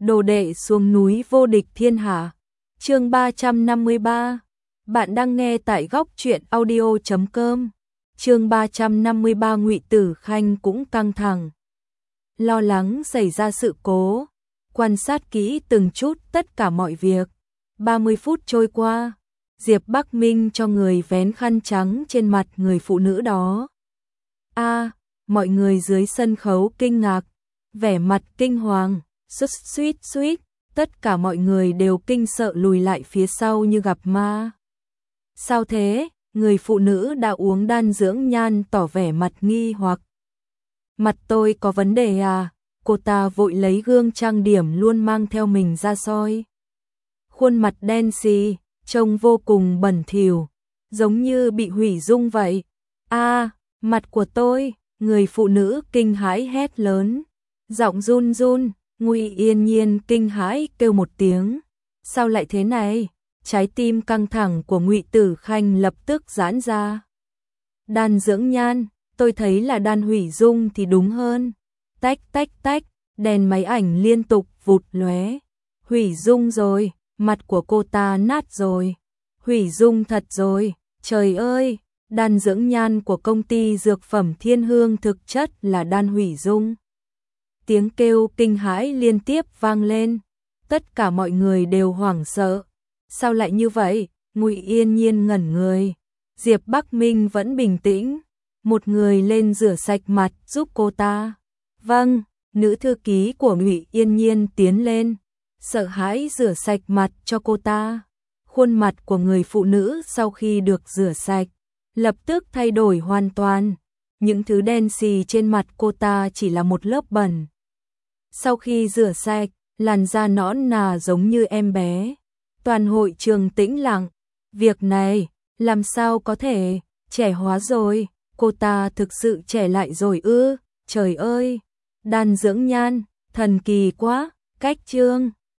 Đồ đệ xuống núi vô địch thiên hạ. Chương 353. Bạn đang nghe tại góc truyện audio.com. Chương 353. Ngụy Tử Khanh cũng căng thẳng, lo lắng xảy ra sự cố, quan sát kỹ từng chút tất cả mọi việc. 30 phút trôi qua, Diệp Bắc Minh cho người vén khăn trắng trên mặt người phụ nữ đó. Mọi người dưới sân khấu kinh ngạc, vẻ mặt kinh hoàng, suýt, tất cả mọi người đều kinh sợ lùi lại phía sau như gặp ma. Sao thế? Người phụ nữ đã uống đan dưỡng nhan tỏ vẻ mặt nghi hoặc. Mặt tôi có vấn đề à? Cô ta vội lấy gương trang điểm luôn mang theo mình ra soi. Khuôn mặt đen xì, trông vô cùng bẩn thỉu, giống như bị hủy dung vậy. Mặt của tôi, người phụ nữ kinh hãi hét lớn, giọng run run. Ngụy Yên Nhiên kinh hãi kêu một tiếng, sao lại thế này? Trái tim căng thẳng của Ngụy Tử Khanh lập tức giãn ra. Đan dưỡng nhan, tôi thấy là đan hủy dung thì đúng hơn. Tách, đèn máy ảnh liên tục vụt lóe. Hủy dung rồi, mặt của cô ta nát rồi. Hủy dung thật rồi, trời ơi, đan dưỡng nhan của công ty dược phẩm Thiên Hương thực chất là đan hủy dung. Tiếng kêu kinh hãi liên tiếp vang lên, tất cả mọi người đều hoảng sợ. Sao lại như vậy? Ngụy Yên Nhiên ngẩn người, Diệp Bắc Minh vẫn bình tĩnh, một người lên rửa sạch mặt giúp cô ta. Vâng, nữ thư ký của Ngụy Yên Nhiên tiến lên, sợ hãi rửa sạch mặt cho cô ta. Khuôn mặt của người phụ nữ sau khi được rửa sạch, lập tức thay đổi hoàn toàn. Những thứ đen xì trên mặt cô ta chỉ là một lớp bẩn. Sau khi rửa sạch, làn da nõn nà giống như em bé. Toàn hội trường tĩnh lặng. Việc này, làm sao có thể, trẻ hóa rồi, cô ta thực sự trẻ lại rồi ư? Trời ơi, đan dưỡng nhan, thần kỳ quá. Cách chương